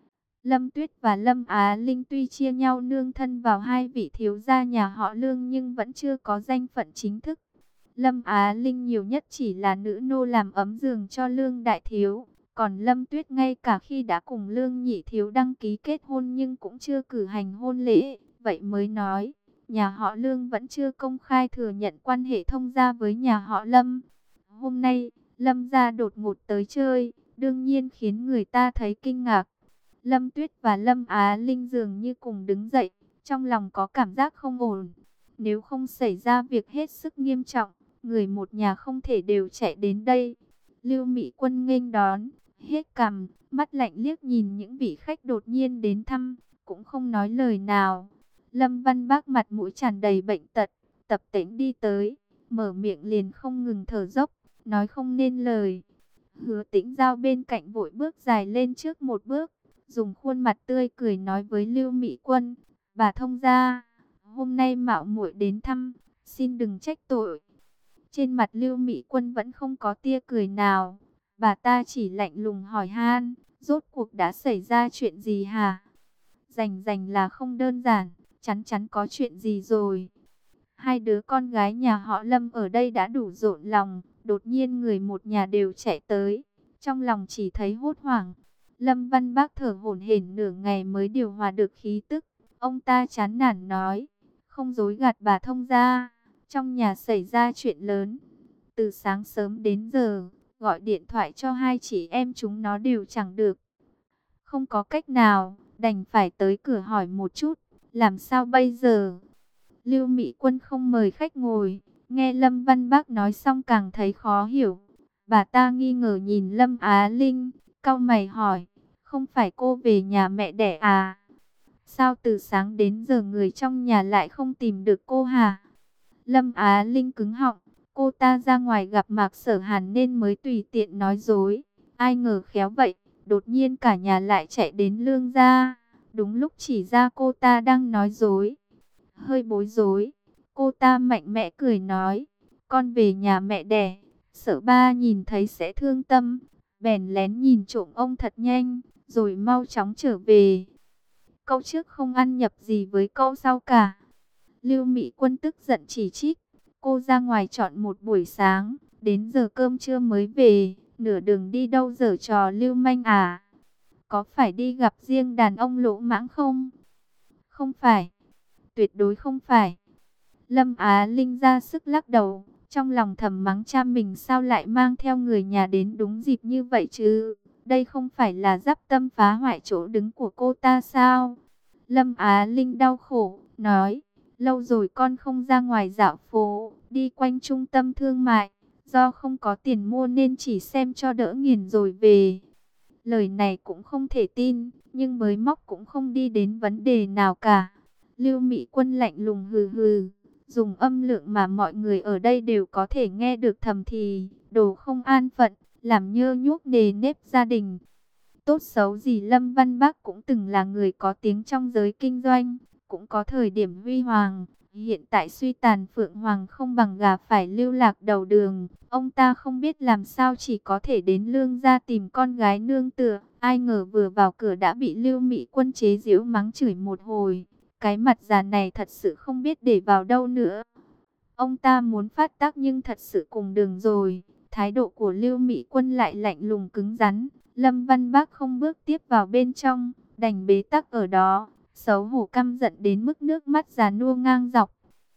A: Lâm Tuyết và Lâm Á Linh tuy chia nhau nương thân vào hai vị thiếu gia nhà họ Lương nhưng vẫn chưa có danh phận chính thức. Lâm Á Linh nhiều nhất chỉ là nữ nô làm ấm giường cho Lương đại thiếu, còn Lâm Tuyết ngay cả khi đã cùng Lương nhị thiếu đăng ký kết hôn nhưng cũng chưa cử hành hôn lễ, vậy mới nói nhà họ Lương vẫn chưa công khai thừa nhận quan hệ thông gia với nhà họ Lâm. Hôm nay, Lâm gia đột ngột tới chơi, đương nhiên khiến người ta thấy kinh ngạc. Lâm Tuyết và Lâm Á Linh dường như cùng đứng dậy, trong lòng có cảm giác không ổn. Nếu không xảy ra việc hết sức nghiêm trọng, người một nhà không thể đều chạy đến đây. Lưu Mỹ Quân nghênh đón, hết cằm, mắt lạnh liếc nhìn những vị khách đột nhiên đến thăm, cũng không nói lời nào. Lâm Văn Bác mặt mũi tràn đầy bệnh tật, tập tễnh đi tới, mở miệng liền không ngừng thở dốc, nói không nên lời. Hứa Tĩnh Giao bên cạnh vội bước dài lên trước một bước, dùng khuôn mặt tươi cười nói với Lưu Mỹ Quân, bà thông gia, hôm nay mạo muội đến thăm, xin đừng trách tội. Trên mặt Lưu Mỹ Quân vẫn không có tia cười nào, bà ta chỉ lạnh lùng hỏi han, rốt cuộc đã xảy ra chuyện gì hả? Rành rành là không đơn giản, chắn chắn có chuyện gì rồi. Hai đứa con gái nhà họ Lâm ở đây đã đủ rộn lòng, đột nhiên người một nhà đều chạy tới, trong lòng chỉ thấy hốt hoảng. Lâm Văn Bác thở hổn hển nửa ngày mới điều hòa được khí tức, ông ta chán nản nói, không dối gạt bà thông gia, trong nhà xảy ra chuyện lớn. Từ sáng sớm đến giờ, gọi điện thoại cho hai chị em chúng nó đều chẳng được. Không có cách nào, đành phải tới cửa hỏi một chút, làm sao bây giờ? Lưu Mỹ Quân không mời khách ngồi, nghe Lâm Văn Bác nói xong càng thấy khó hiểu. Bà ta nghi ngờ nhìn Lâm Á Linh, cau mày hỏi, không phải cô về nhà mẹ đẻ à? Sao từ sáng đến giờ người trong nhà lại không tìm được cô hả? Lâm Á Linh cứng họng, cô ta ra ngoài gặp Mạc Sở Hàn nên mới tùy tiện nói dối. Ai ngờ khéo vậy, đột nhiên cả nhà lại chạy đến Lương gia. Đúng lúc chỉ ra cô ta đang nói dối. Hơi bối rối, cô ta mạnh mẽ cười nói, con về nhà mẹ đẻ, sợ ba nhìn thấy sẽ thương tâm, bèn lén nhìn trộm ông thật nhanh, rồi mau chóng trở về. Câu trước không ăn nhập gì với câu sau cả. Lưu Mỹ Quân tức giận chỉ trích, cô ra ngoài chọn một buổi sáng, đến giờ cơm trưa mới về, nửa đường đi đâu giở trò lưu manh à? Có phải đi gặp riêng đàn ông lỗ mãng không? Không phải, tuyệt đối không phải. Lâm Á Linh ra sức lắc đầu, trong lòng thầm mắng cha mình sao lại mang theo người nhà đến đúng dịp như vậy chứ? Đây không phải là giáp tâm phá hoại chỗ đứng của cô ta sao? Lâm Á Linh đau khổ, nói, lâu rồi con không ra ngoài dạo phố, đi quanh trung tâm thương mại, do không có tiền mua nên chỉ xem cho đỡ nghiền rồi về. Lời này cũng không thể tin, nhưng mới móc cũng không đi đến vấn đề nào cả. Lưu Mỹ Quân lạnh lùng hừ hừ, dùng âm lượng mà mọi người ở đây đều có thể nghe được thầm thì, đồ không an phận, làm nhơ nhuốc nề nếp gia đình. Tốt xấu gì Lâm Văn Bác cũng từng là người có tiếng trong giới kinh doanh, cũng có thời điểm huy hoàng. Hiện tại suy tàn phượng hoàng không bằng gà phải lưu lạc đầu đường. Ông ta không biết làm sao chỉ có thể đến Lương gia tìm con gái nương tựa. Ai ngờ vừa vào cửa đã bị Lưu Mỹ Quân chế giễu mắng chửi một hồi. Cái mặt già này thật sự không biết để vào đâu nữa. Ông ta muốn phát tác nhưng thật sự cùng đường rồi. Thái độ của Lưu Mỹ Quân lại lạnh lùng cứng rắn. Lâm Văn Bác không bước tiếp vào bên trong, đành bế tắc ở đó, xấu hổ căm giận đến mức nước mắt già nua ngang dọc.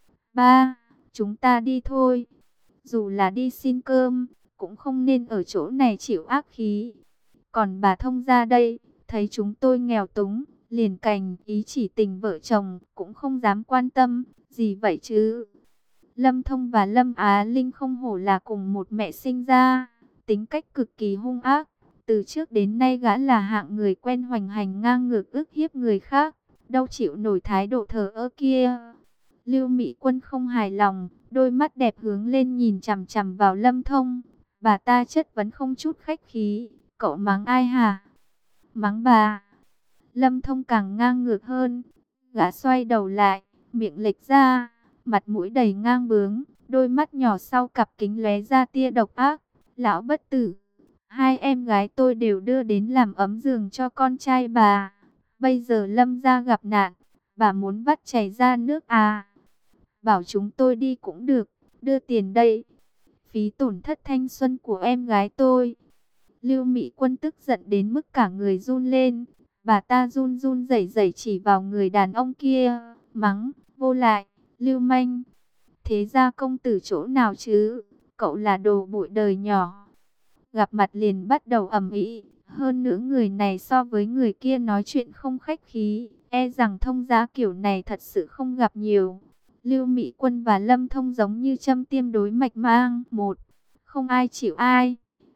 A: Ba, chúng ta đi thôi. Dù là đi xin cơm, cũng không nên ở chỗ này chịu ác khí. Còn bà thông gia đây, thấy chúng tôi nghèo túng, liền cành ý chỉ tình vợ chồng, cũng không dám quan tâm, gì vậy chứ. Lâm Thông và Lâm Á Linh không hổ là cùng một mẹ sinh ra, tính cách cực kỳ hung ác. Từ trước đến nay gã là hạng người quen hoành hành ngang ngược ức hiếp người khác, đâu chịu nổi thái độ thờ ơ kia. Lưu Mỹ Quân không hài lòng, đôi mắt đẹp hướng lên nhìn chằm chằm vào Lâm Thông. Bà ta chất vấn không chút khách khí, cậu mắng ai hả? Mắng bà. Lâm Thông càng ngang ngược hơn, gã xoay đầu lại, miệng lệch ra, mặt mũi đầy ngang bướng, đôi mắt nhỏ sau cặp kính lóe ra tia độc ác. Lão bất tử, hai em gái tôi đều đưa đến làm ấm giường cho con trai bà. Bây giờ Lâm gia gặp nạn, bà muốn vắt chảy ra nước à? Bảo chúng tôi đi cũng được, đưa tiền đây. Phí tổn thất thanh xuân của em gái tôi. Lưu Mỹ Quân tức giận đến mức cả người run lên. Bà ta run run rẩy rẩy chỉ vào người đàn ông kia, mắng, vô lại, lưu manh. Thế ra công tử chỗ nào chứ? Cậu là đồ bụi đời nhỏ. Gặp mặt liền bắt đầu ầm ĩ. Hơn nữa người này so với người kia nói chuyện không khách khí, e rằng thông gia kiểu này thật sự không gặp nhiều. Lưu Mỹ Quân và Lâm Thông giống như châm tiêm đối mạch mang, một, không ai chịu ai.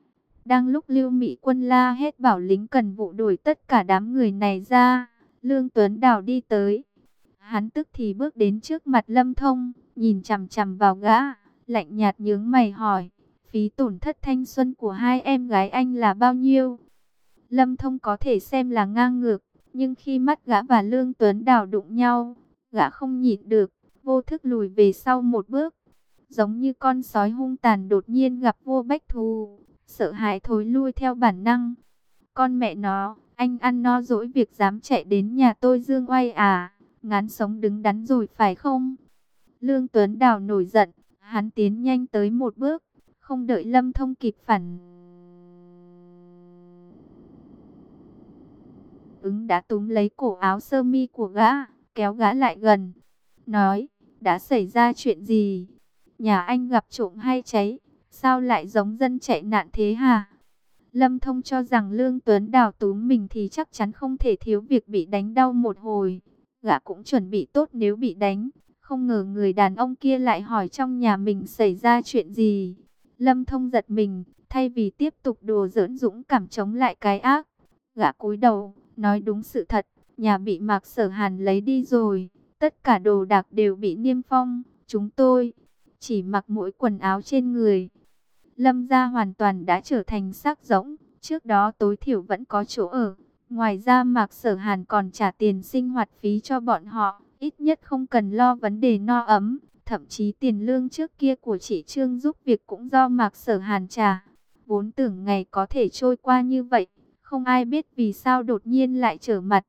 A: Đang lúc Lưu Mỹ Quân la hét bảo lính cần vụ đuổi tất cả đám người này ra, Lương Tuấn Đào đi tới. Hắn tức thì bước đến trước mặt Lâm Thông, nhìn chằm chằm vào gã, lạnh nhạt nhướng mày hỏi, phí tổn thất thanh xuân của hai em gái anh là bao nhiêu? Lâm Thông có thể xem là ngang ngược, nhưng khi mắt gã và Lương Tuấn Đào đụng nhau, gã không nhịn được, vô thức lùi về sau một bước. Giống như con sói hung tàn đột nhiên gặp vô bách thù, sợ hãi thối lui theo bản năng. Con mẹ nó, anh ăn no dỗi việc dám chạy đến nhà tôi dương oai à, ngán sống đứng đắn rồi phải không? Lương Tuấn Đào nổi giận, hắn tiến nhanh tới một bước, không đợi Lâm Thông kịp phản ứng đã túm lấy cổ áo sơ mi của gã, kéo gã lại gần, nói, đã xảy ra chuyện gì? Nhà anh gặp trộm hay cháy? Sao lại giống dân chạy nạn thế hả? Lâm Thông cho rằng Lương Tuấn Đào túm mình thì chắc chắn không thể thiếu việc bị đánh đau một hồi. Gã cũng chuẩn bị tốt nếu bị đánh. Không ngờ người đàn ông kia lại hỏi trong nhà mình xảy ra chuyện gì. Lâm Thông giật mình, thay vì tiếp tục đùa giỡn dũng cảm chống lại cái ác. Gã cúi đầu, nói đúng sự thật, nhà bị Mạc Sở Hàn lấy đi rồi. Tất cả đồ đạc đều bị niêm phong, chúng tôi chỉ mặc mỗi quần áo trên người. Lâm gia hoàn toàn đã trở thành xác rỗng, trước đó tối thiểu vẫn có chỗ ở. Ngoài ra Mạc Sở Hàn còn trả tiền sinh hoạt phí cho bọn họ, ít nhất không cần lo vấn đề no ấm. Thậm chí tiền lương trước kia của chị Trương giúp việc cũng do Mạc Sở Hàn trả. Vốn tưởng ngày có thể trôi qua như vậy, không ai biết vì sao đột nhiên lại trở mặt.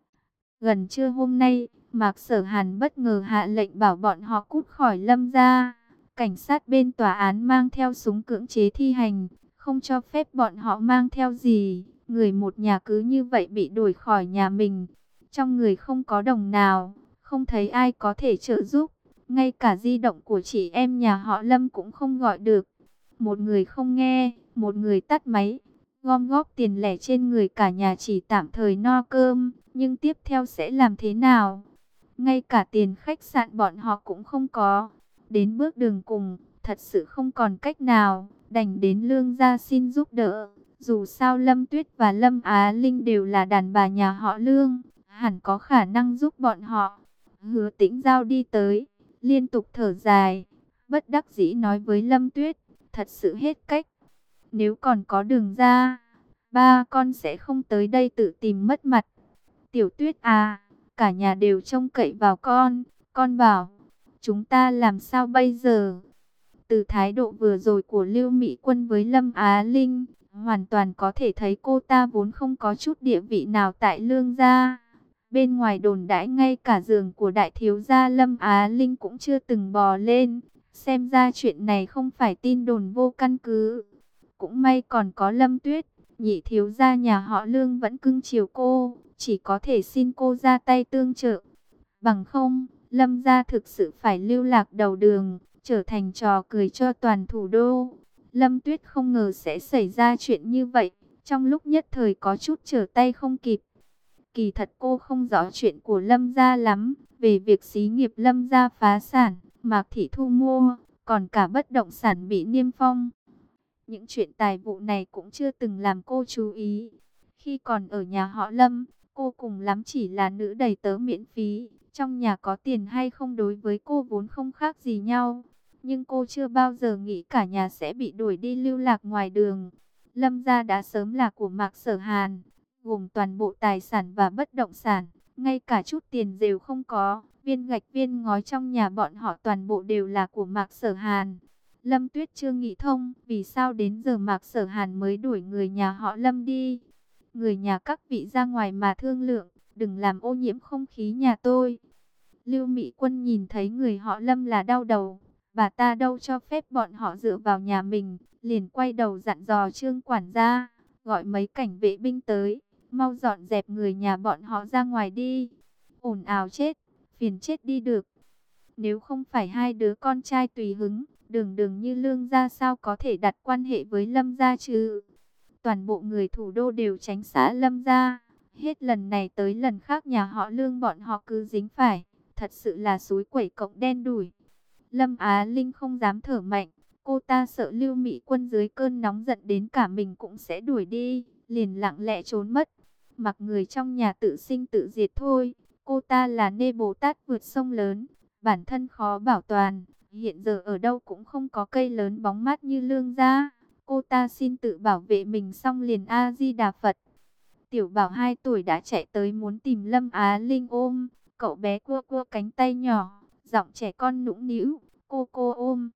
A: Gần trưa hôm nay, Mạc Sở Hàn bất ngờ hạ lệnh bảo bọn họ cút khỏi Lâm gia. Cảnh sát bên tòa án mang theo súng cưỡng chế thi hành, không cho phép bọn họ mang theo gì. Người một nhà cứ như vậy bị đuổi khỏi nhà mình. Trong người không có đồng nào, không thấy ai có thể trợ giúp. Ngay cả di động của chị em nhà họ Lâm cũng không gọi được. Một người không nghe, một người tắt máy. Gom góp tiền lẻ trên người cả nhà chỉ tạm thời no cơm, nhưng tiếp theo sẽ làm thế nào? Ngay cả tiền khách sạn bọn họ cũng không có. Đến bước đường cùng, thật sự không còn cách nào, đành đến Lương gia xin giúp đỡ. Dù sao Lâm Tuyết và Lâm Á Linh đều là đàn bà nhà họ Lương, hẳn có khả năng giúp bọn họ. Hứa Tĩnh Giao đi tới, liên tục thở dài, bất đắc dĩ nói với Lâm Tuyết, thật sự hết cách. Nếu còn có đường ra, ba con sẽ không tới đây tự tìm mất mặt. Tiểu Tuyết à, cả nhà đều trông cậy vào con, con bảo, chúng ta làm sao bây giờ? Từ thái độ vừa rồi của Lưu Mỹ Quân với Lâm Á Linh, hoàn toàn có thể thấy cô ta vốn không có chút địa vị nào tại Lương gia. Bên ngoài đồn đãi ngay cả giường của đại thiếu gia Lâm Á Linh cũng chưa từng bò lên. Xem ra chuyện này không phải tin đồn vô căn cứ. Cũng may còn có Lâm Tuyết, nhị thiếu gia nhà họ Lương vẫn cưng chiều cô, chỉ có thể xin cô ra tay tương trợ. Bằng không, Lâm gia thực sự phải lưu lạc đầu đường, trở thành trò cười cho toàn thủ đô. Lâm Tuyết không ngờ sẽ xảy ra chuyện như vậy, trong lúc nhất thời có chút trở tay không kịp. Kỳ thật cô không rõ chuyện của Lâm gia lắm, về việc xí nghiệp Lâm gia phá sản, Mạc Thị thu mua, còn cả bất động sản bị niêm phong. Những chuyện tài vụ này cũng chưa từng làm cô chú ý. Khi còn ở nhà họ Lâm, cô cùng lắm chỉ là nữ đầy tớ miễn phí. Trong nhà có tiền hay không đối với cô vốn không khác gì nhau. Nhưng cô chưa bao giờ nghĩ cả nhà sẽ bị đuổi đi lưu lạc ngoài đường. Lâm gia đã sớm là của Mạc Sở Hàn, gồm toàn bộ tài sản và bất động sản. Ngay cả chút tiền đều không có. Viên gạch viên ngói trong nhà bọn họ toàn bộ đều là của Mạc Sở Hàn. Lâm Tuyết chưa nghĩ thông vì sao đến giờ Mạc Sở Hàn mới đuổi người nhà họ Lâm đi. Người nhà các vị ra ngoài mà thương lượng, đừng làm ô nhiễm không khí nhà tôi. Lưu Mỹ Quân nhìn thấy người họ Lâm là đau đầu, bà ta đâu cho phép bọn họ dựa vào nhà mình, liền quay đầu dặn dò Trương quản gia, gọi mấy cảnh vệ binh tới, mau dọn dẹp người nhà bọn họ ra ngoài đi. Ồn ào chết, phiền chết đi được. Nếu không phải hai đứa con trai tùy hứng, đường đường như Lương gia sao có thể đặt quan hệ với Lâm gia chứ? Toàn bộ người thủ đô đều tránh xã Lâm gia. Hết lần này tới lần khác nhà họ Lương bọn họ cứ dính phải. Thật sự là suối quẩy cộng đen đủi. Lâm Á Linh không dám thở mạnh. Cô ta sợ Lưu Mỹ Quân dưới cơn nóng giận đến cả mình cũng sẽ đuổi đi, liền lặng lẽ trốn mất. Mặc người trong nhà tự sinh tự diệt thôi. Cô ta là nê Bồ Tát vượt sông lớn, bản thân khó bảo toàn. Hiện giờ ở đâu cũng không có cây lớn bóng mát như Lương gia. Cô ta xin tự bảo vệ mình xong liền A-di-đà Phật. Tiểu Bảo hai tuổi đã chạy tới muốn tìm Lâm Á Linh ôm. Cậu bé cua cua cánh tay nhỏ, giọng trẻ con nũng nĩu, cô cô ôm.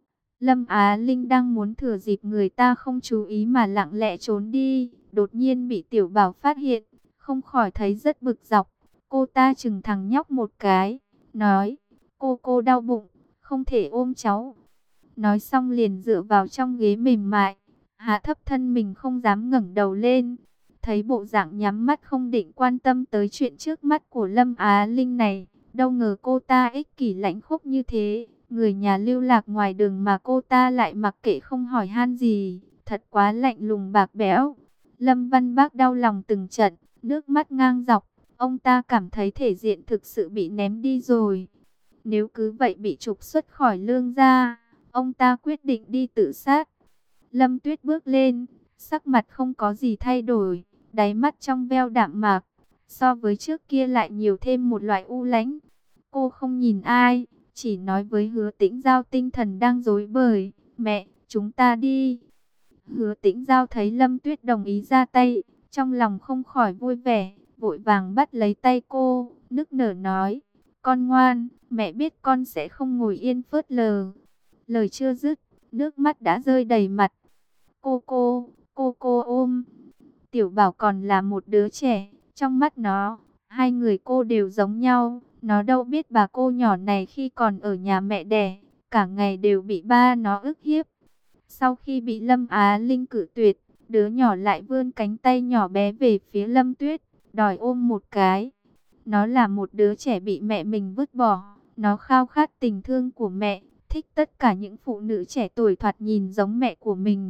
A: Lâm Á Linh đang muốn thừa dịp người ta không chú ý mà lặng lẽ trốn đi. Đột nhiên bị Tiểu Bảo phát hiện, không khỏi thấy rất bực dọc. Cô ta chừng thằng nhóc một cái, nói, cô cô đau bụng, không thể ôm cháu. Nói xong liền dựa vào trong ghế mềm mại, hạ thấp thân mình không dám ngẩng đầu lên. Thấy bộ dạng nhắm mắt không định quan tâm tới chuyện trước mắt của Lâm Á Linh này, đâu ngờ cô ta ích kỷ lãnh khốc như thế. Người nhà lưu lạc ngoài đường mà cô ta lại mặc kệ không hỏi han gì, thật quá lạnh lùng bạc bẽo. Lâm Văn Bác đau lòng từng trận, nước mắt ngang dọc, ông ta cảm thấy thể diện thực sự bị ném đi rồi. Nếu cứ vậy bị trục xuất khỏi Lương gia, ông ta quyết định đi tự sát. Lâm Tuyết bước lên, sắc mặt không có gì thay đổi, đáy mắt trong veo đạm mạc, so với trước kia lại nhiều thêm một loại u lãnh. Cô không nhìn ai, chỉ nói với Hứa Tĩnh Giao tinh thần đang rối bời, mẹ, chúng ta đi. Hứa Tĩnh Giao thấy Lâm Tuyết đồng ý ra tay, trong lòng không khỏi vui vẻ, vội vàng bắt lấy tay cô, nức nở nói, con ngoan, mẹ biết con sẽ không ngồi yên phớt lờ. Lời chưa dứt, nước mắt đã rơi đầy mặt. Cô cô, cô cô ôm. Tiểu Bảo còn là một đứa trẻ, trong mắt nó, hai người cô đều giống nhau. Nó đâu biết bà cô nhỏ này khi còn ở nhà mẹ đẻ, cả ngày đều bị ba nó ức hiếp. Sau khi bị Lâm Á Linh cự tuyệt, đứa nhỏ lại vươn cánh tay nhỏ bé về phía Lâm Tuyết, đòi ôm một cái. Nó là một đứa trẻ bị mẹ mình vứt bỏ, nó khao khát tình thương của mẹ, thích tất cả những phụ nữ trẻ tuổi thoạt nhìn giống mẹ của mình.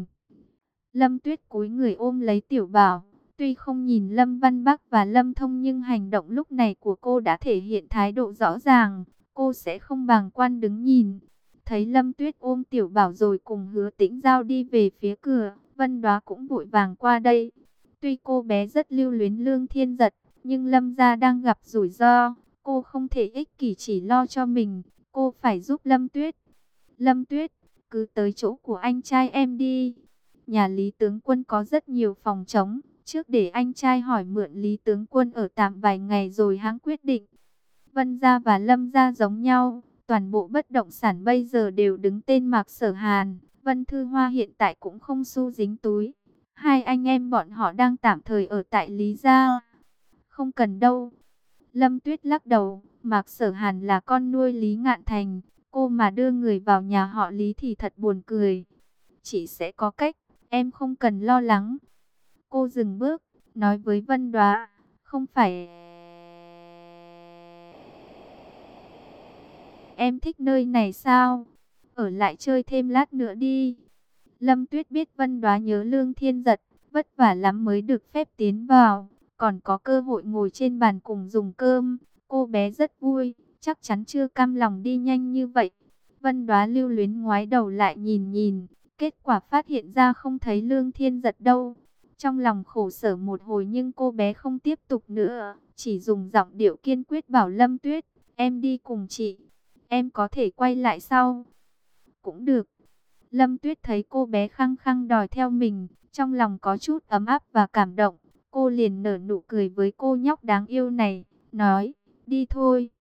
A: Lâm Tuyết cúi người ôm lấy Tiểu Bảo. Tuy không nhìn Lâm Văn Bắc và Lâm Thông nhưng hành động lúc này của cô đã thể hiện thái độ rõ ràng. Cô sẽ không bàng quan đứng nhìn. Thấy Lâm Tuyết ôm Tiểu Bảo rồi cùng Hứa Tĩnh Giao đi về phía cửa, Vân Đoá cũng vội vàng qua đây. Tuy cô bé rất lưu luyến Lương Thiên Giật, nhưng Lâm gia đang gặp rủi ro. Cô không thể ích kỷ chỉ lo cho mình, cô phải giúp Lâm Tuyết. Lâm Tuyết, cứ tới chỗ của anh trai em đi. Nhà Lý tướng quân có rất nhiều phòng trống. Trước để anh trai hỏi mượn Lý tướng quân ở tạm vài ngày rồi hãng quyết định. Vân gia và Lâm gia giống nhau. Toàn bộ bất động sản bây giờ đều đứng tên Mạc Sở Hàn. Vân Thư Hoa hiện tại cũng không xu dính túi. Hai anh em bọn họ đang tạm thời ở tại Lý gia. Không cần đâu. Lâm Tuyết lắc đầu. Mạc Sở Hàn là con nuôi Lý Ngạn Thành. Cô mà đưa người vào nhà họ Lý thì thật buồn cười. Chị sẽ có cách. Em không cần lo lắng. Cô dừng bước, nói với Vân Đoá, không phải em thích nơi này sao? Ở lại chơi thêm lát nữa đi. Lâm Tuyết biết Vân Đoá nhớ Lương Thiên Giật, vất vả lắm mới được phép tiến vào, còn có cơ hội ngồi trên bàn cùng dùng cơm. Cô bé rất vui, chắc chắn chưa cam lòng đi nhanh như vậy. Vân Đoá lưu luyến ngoái đầu lại nhìn nhìn, kết quả phát hiện ra không thấy Lương Thiên Giật đâu. Trong lòng khổ sở một hồi nhưng cô bé không tiếp tục nữa, chỉ dùng giọng điệu kiên quyết bảo Lâm Tuyết, em đi cùng chị, em có thể quay lại sau. Cũng được. Lâm Tuyết thấy cô bé khăng khăng đòi theo mình, trong lòng có chút ấm áp và cảm động. Cô liền nở nụ cười với cô nhóc đáng yêu này, nói, đi thôi.